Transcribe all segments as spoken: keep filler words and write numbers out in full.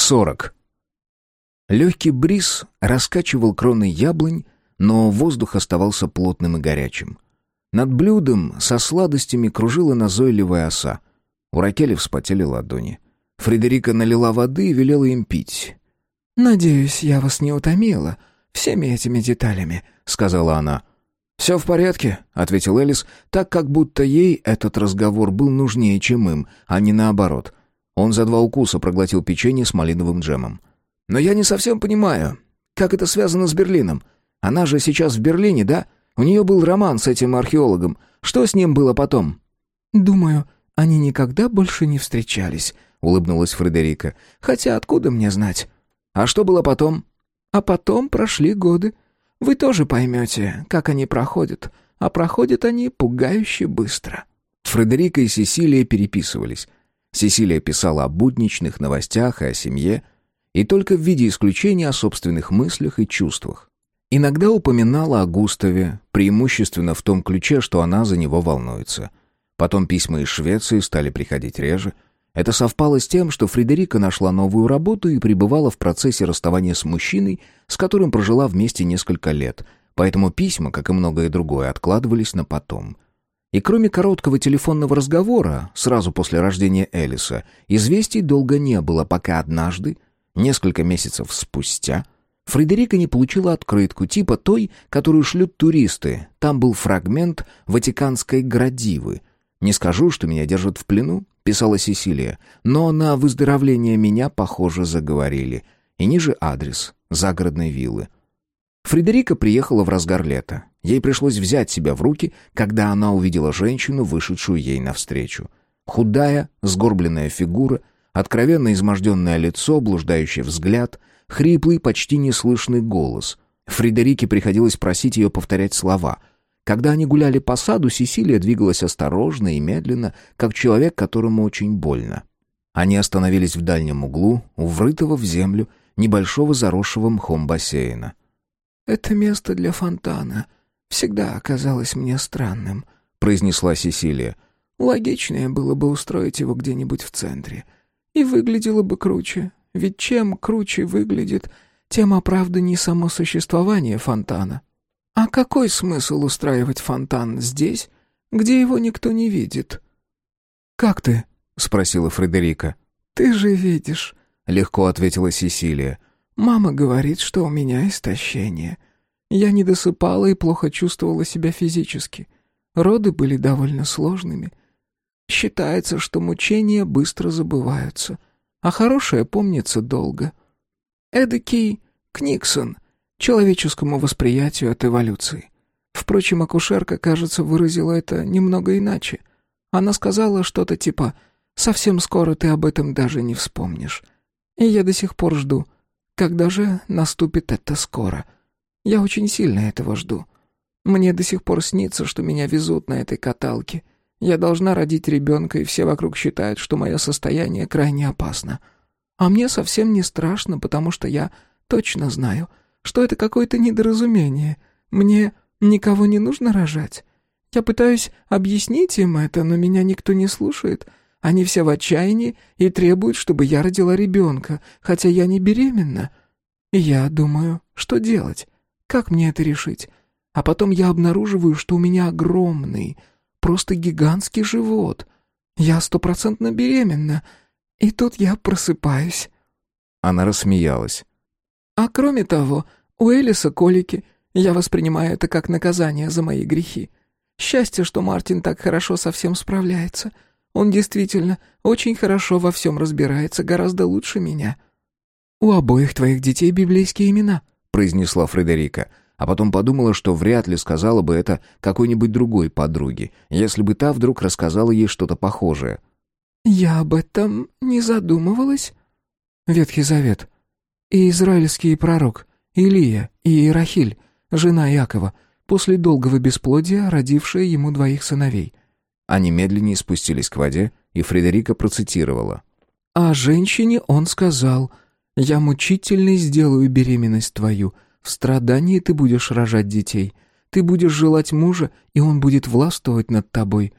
сорок. Легкий бриз раскачивал кроны яблонь, но воздух оставался плотным и горячим. Над блюдом со сладостями кружила назойливая оса. У Ракели вспотели ладони. Фредерика налила воды и велела им пить. «Надеюсь, я вас не утомила всеми этими деталями», — сказала она. «Все в порядке», — ответил Элис, так как будто ей этот разговор был нужнее, чем им, а не наоборот. Он за два укуса проглотил печенье с малиновым джемом. «Но я не совсем понимаю, как это связано с Берлином. Она же сейчас в Берлине, да? У нее был роман с этим археологом. Что с ним было потом?» «Думаю, они никогда больше не встречались», — улыбнулась Фредерика. «Хотя откуда мне знать?» «А что было потом?» «А потом прошли годы. Вы тоже поймете, как они проходят. А проходят они пугающе быстро». Фредерика и Сесилия переписывались. Сесилия писала о будничных новостях и о семье, и только в виде исключения о собственных мыслях и чувствах. Иногда упоминала о Густаве, преимущественно в том ключе, что она за него волнуется. Потом письма из Швеции стали приходить реже. Это совпало с тем, что Фредерика нашла новую работу и пребывала в процессе расставания с мужчиной, с которым прожила вместе несколько лет, поэтому письма, как и многое другое, откладывались на потом. И кроме короткого телефонного разговора, сразу после рождения Элиса, известий долго не было, пока однажды, несколько месяцев спустя, Фредерика не получила открытку типа той, которую шлют туристы. Там был фрагмент ватиканской градивы. «Не скажу, что меня держат в плену», — писала Сесилия, «но на выздоровление меня, похоже, заговорили». И ниже адрес загородной виллы. Фредерика приехала в разгар лета. Ей пришлось взять себя в руки, когда она увидела женщину, вышедшую ей навстречу. Худая, сгорбленная фигура, откровенно изможденное лицо, блуждающий взгляд, хриплый, почти неслышный голос. Фредерике приходилось просить ее повторять слова. Когда они гуляли по саду, Сесилия двигалась осторожно и медленно, как человек, которому очень больно. Они остановились в дальнем углу, у врытого в землю, небольшого заросшего мхом бассейна. «Это место для фонтана всегда оказалось мне странным», — произнесла Сесилия. «Логичнее было бы устроить его где-нибудь в центре. И выглядело бы круче. Ведь чем круче выглядит, тем оправданнее само существование фонтана. А какой смысл устраивать фонтан здесь, где его никто не видит?» «Как ты?» — спросила Фредерика. «Ты же видишь», — легко ответила Сесилия. «Мама говорит, что у меня истощение. Я не досыпала и плохо чувствовала себя физически. Роды были довольно сложными. Считается, что мучения быстро забываются, а хорошее помнится долго. Эдакий Книксон человеческому восприятию от эволюции. Впрочем, акушерка, кажется, выразила это немного иначе. Она сказала что-то типа «совсем скоро ты об этом даже не вспомнишь». И я до сих пор жду, когда же наступит это скоро. Я очень сильно этого жду. Мне до сих пор снится, что меня везут на этой каталке. Я должна родить ребенка, и все вокруг считают, что мое состояние крайне опасно. А мне совсем не страшно, потому что я точно знаю, что это какое-то недоразумение. Мне никого не нужно рожать. Я пытаюсь объяснить им это, но меня никто не слушает. Они все в отчаянии и требуют, чтобы я родила ребенка, хотя я не беременна. И я думаю, что делать? Как мне это решить? А потом я обнаруживаю, что у меня огромный, просто гигантский живот. Я стопроцентно беременна. И тут я просыпаюсь». Она рассмеялась. «А кроме того, у Элиса колики. Я воспринимаю это как наказание за мои грехи. Счастье, что Мартин так хорошо со всем справляется. Он действительно очень хорошо во всем разбирается, гораздо лучше меня». «У обоих твоих детей библейские имена», — произнесла Фредерика, а потом подумала, что вряд ли сказала бы это какой-нибудь другой подруге, если бы та вдруг рассказала ей что-то похожее. «Я об этом не задумывалась». «Ветхий Завет. И израильский пророк, Илия и Рахиль, жена Иакова, после долгого бесплодия, родившая ему двоих сыновей». Они медленнее спустились к воде, и Фредерика процитировала. «А женщине он сказал: я мучительно сделаю беременность твою, в страдании ты будешь рожать детей, ты будешь желать мужа, и он будет властвовать над тобой.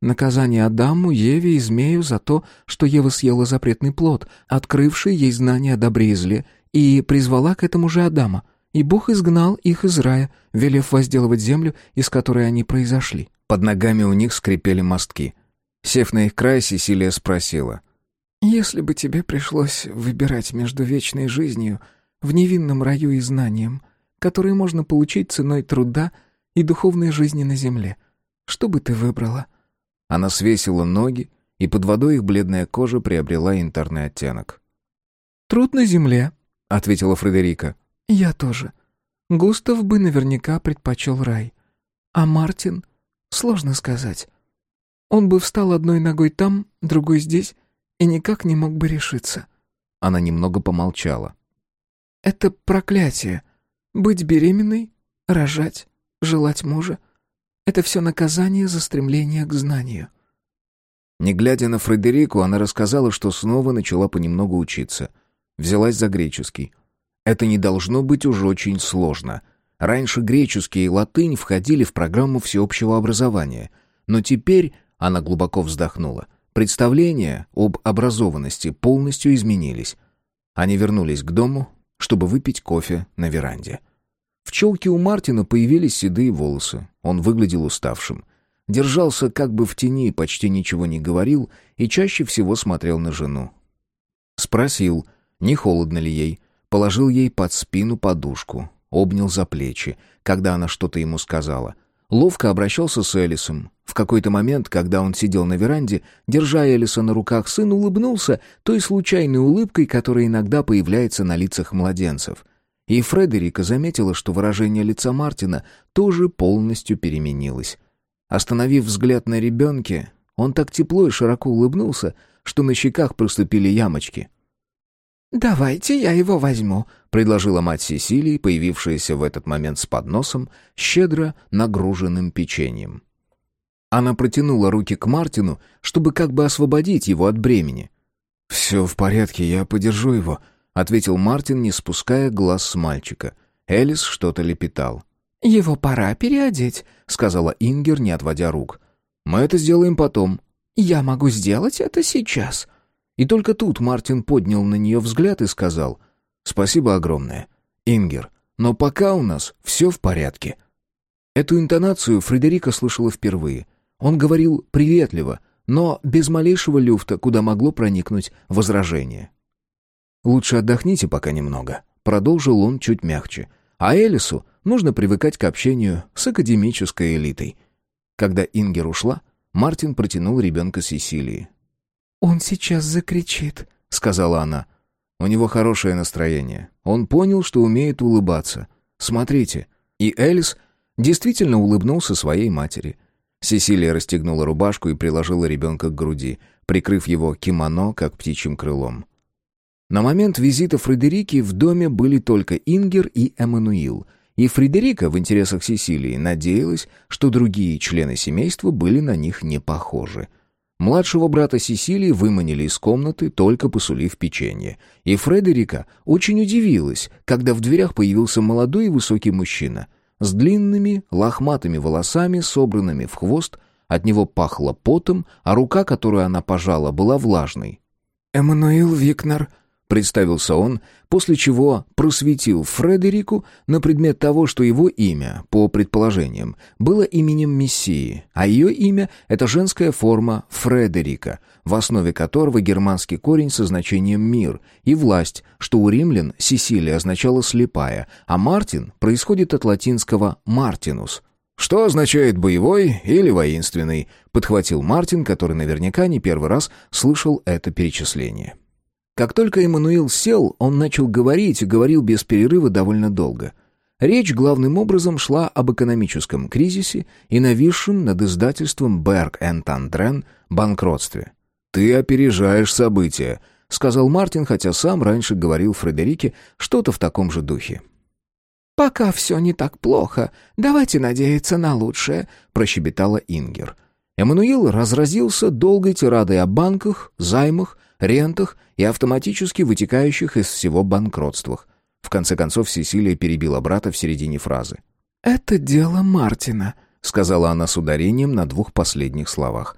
Наказание Адаму, Еве и змею за то, что Ева съела запретный плод, открывший ей знание о добре и зле, и призвала к этому же Адама. И Бог изгнал их из рая, велев возделывать землю, из которой они произошли». Под ногами у них скрипели мостки. Сев на их край, Сесилия спросила: «Если бы тебе пришлось выбирать между вечной жизнью в невинном раю и знанием, которые можно получить ценой труда и духовной жизни на земле, что бы ты выбрала?» Она свесила ноги, и под водой их бледная кожа приобрела янтарный оттенок. «Труд на земле», — ответила Фредерика. «Я тоже. Густав бы наверняка предпочел рай. А Мартин? Сложно сказать. Он бы встал одной ногой там, другой здесь, и никак не мог бы решиться». Она немного помолчала. «Это проклятие. Быть беременной, рожать, желать мужа. Это все наказание за стремление к знанию». Не глядя на Фредерику, она рассказала, что снова начала понемногу учиться. Взялась за греческий. Это не должно быть уж очень сложно. Раньше греческий и латынь входили в программу всеобщего образования. Но теперь, она глубоко вздохнула, представления об образованности полностью изменились. Они вернулись к дому, чтобы выпить кофе на веранде. В челке у Мартина появились седые волосы. Он выглядел уставшим. Держался как бы в тени, почти ничего не говорил и чаще всего смотрел на жену. Спросил, не холодно ли ей, положил ей под спину подушку, обнял за плечи, когда она что-то ему сказала. Ловко обращался с Элисом. В какой-то момент, когда он сидел на веранде, держа Элиса на руках, сын улыбнулся той случайной улыбкой, которая иногда появляется на лицах младенцев. И Фредерика заметила, что выражение лица Мартина тоже полностью переменилось. Остановив взгляд на ребенке, он так тепло и широко улыбнулся, что на щеках проступили ямочки. «Давайте я его возьму», — предложила мать Сесилии, появившаяся в этот момент с подносом, щедро нагруженным печеньем. Она протянула руки к Мартину, чтобы как бы освободить его от бремени. «Все в порядке, я подержу его», — ответил Мартин, не спуская глаз с мальчика. Элис что-то лепетал. «Его пора переодеть», — сказала Ингер, не отводя рук. «Мы это сделаем потом». «Я могу сделать это сейчас». И только тут Мартин поднял на нее взгляд и сказал: «Спасибо огромное, Ингер, но пока у нас все в порядке». Эту интонацию Фредерика слышала впервые. Он говорил приветливо, но без малейшего люфта, куда могло проникнуть возражение. «Лучше отдохните пока немного», — продолжил он чуть мягче. «А Элису нужно привыкать к общению с академической элитой». Когда Ингер ушла, Мартин протянул ребенка Сесилии. «Он сейчас закричит», — сказала она. У него хорошее настроение. Он понял, что умеет улыбаться. «Смотрите». И Элис действительно улыбнулся своей матери. Сесилия расстегнула рубашку и приложила ребенка к груди, прикрыв его кимоно, как птичьим крылом. На момент визита Фредерики в доме были только Ингер и Эммануил, и Фредерика в интересах Сесилии надеялась, что другие члены семейства были на них не похожи. Младшего брата Сесилии выманили из комнаты, только посулив печенье. И Фредерика очень удивилась, когда в дверях появился молодой и высокий мужчина с длинными, лохматыми волосами, собранными в хвост. От него пахло потом, а рука, которую она пожала, была влажной. «Эммануил Викнер», — представился он, после чего просветил Фредерику на предмет того, что его имя, по предположениям, было именем Мессии, а ее имя — это женская форма Фредерика, в основе которого германский корень со значением «мир» и «власть», что у римлян Сесилия означала «слепая», а Мартин происходит от латинского «мартинус», что означает «боевой» или «воинственный», подхватил Мартин, который наверняка не первый раз слышал это перечисление. Как только Эммануил сел, он начал говорить и говорил без перерыва довольно долго. Речь главным образом шла об экономическом кризисе и нависшем над издательством Берг энд Андрен банкротстве. «Ты опережаешь события», — сказал Мартин, хотя сам раньше говорил Фредерике что-то в таком же духе. «Пока все не так плохо, давайте надеяться на лучшее», — прощебетала Ингер. Эммануил разразился долгой тирадой о банках, займах, рентах и автоматически вытекающих из всего банкротствах. В конце концов Сесилия перебила брата в середине фразы. «Это дело Мартина», — сказала она с ударением на двух последних словах.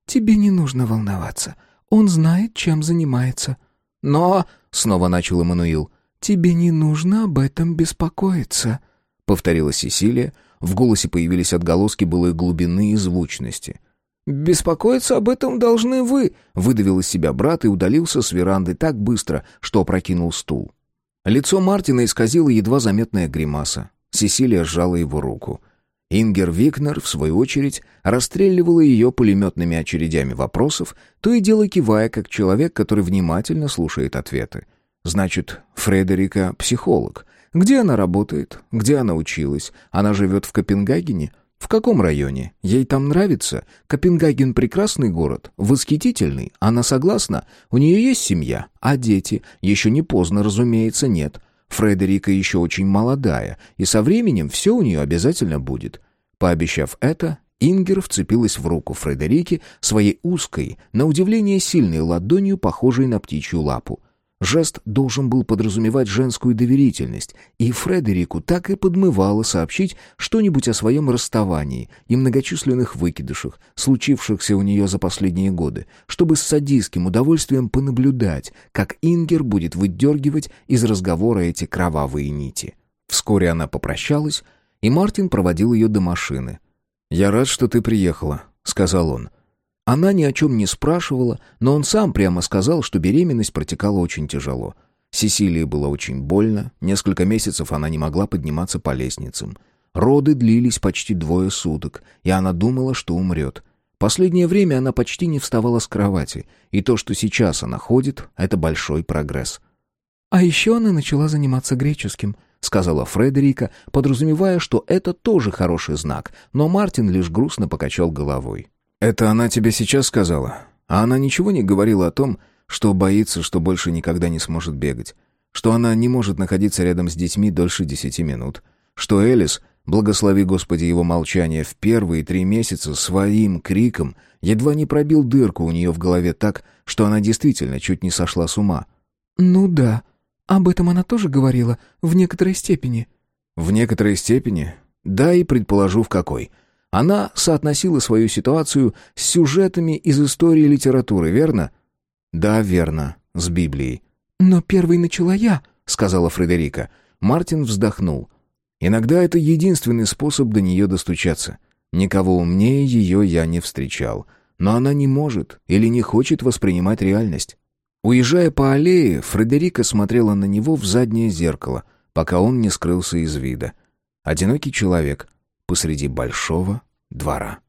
Тебе не нужно волноваться. Он знает, чем занимается». «Но...» — снова начал Эммануил. «Тебе не нужно об этом беспокоиться», — повторила Сесилия. В голосе появились отголоски былой глубины и звучности. «Беспокоиться об этом должны вы», — выдавил из себя брат и удалился с веранды так быстро, что опрокинул стул. Лицо Мартина исказило едва заметная гримаса. Сесилия сжала его руку. Ингер Викнер, в свою очередь, расстреливала ее пулеметными очередями вопросов, то и дело кивая, как человек, который внимательно слушает ответы. «Значит, Фредерика — психолог. Где она работает? Где она училась? Она живет в Копенгагене? В каком районе? Ей там нравится? Копенгаген — прекрасный город, восхитительный. Она согласна? У нее есть семья? А дети? Еще не поздно, разумеется, нет. Фредерика еще очень молодая, и со временем все у нее обязательно будет». Пообещав это, Ингер вцепилась в руку Фредерики своей узкой, на удивление сильной ладонью, похожей на птичью лапу. Жест должен был подразумевать женскую доверительность, и Фредерику так и подмывало сообщить что-нибудь о своем расставании и многочисленных выкидышах, случившихся у нее за последние годы, чтобы с садистским удовольствием понаблюдать, как Ингер будет выдергивать из разговора эти кровавые нити. Вскоре она попрощалась, и Мартин проводил ее до машины. «Я рад, что ты приехала», — сказал он. Она ни о чем не спрашивала, но он сам прямо сказал, что беременность протекала очень тяжело. Сесилии было очень больно, несколько месяцев она не могла подниматься по лестницам. Роды длились почти двое суток, и она думала, что умрет. Последнее время она почти не вставала с кровати, и то, что сейчас она ходит, это большой прогресс. «А еще она начала заниматься греческим», — сказала Фредерика, подразумевая, что это тоже хороший знак, но Мартин лишь грустно покачал головой. «Это она тебе сейчас сказала? А она ничего не говорила о том, что боится, что больше никогда не сможет бегать? Что она не может находиться рядом с детьми дольше десяти минут? Что Элис, благослови Господи его молчание, в первые три месяца своим криком едва не пробил дырку у нее в голове так, что она действительно чуть не сошла с ума?» «Ну да, об этом она тоже говорила, в некоторой степени». «В некоторой степени? Да, и предположу, в какой». Она соотносила свою ситуацию с сюжетами из истории и литературы, верно? Да, верно, с Библией. «Но первой начала я», — сказала Фредерика. Мартин вздохнул. «Иногда это единственный способ до нее достучаться. Никого умнее ее я не встречал. Но она не может или не хочет воспринимать реальность». Уезжая по аллее, Фредерика смотрела на него в заднее зеркало, пока он не скрылся из вида. Одинокий человек посреди большого двора.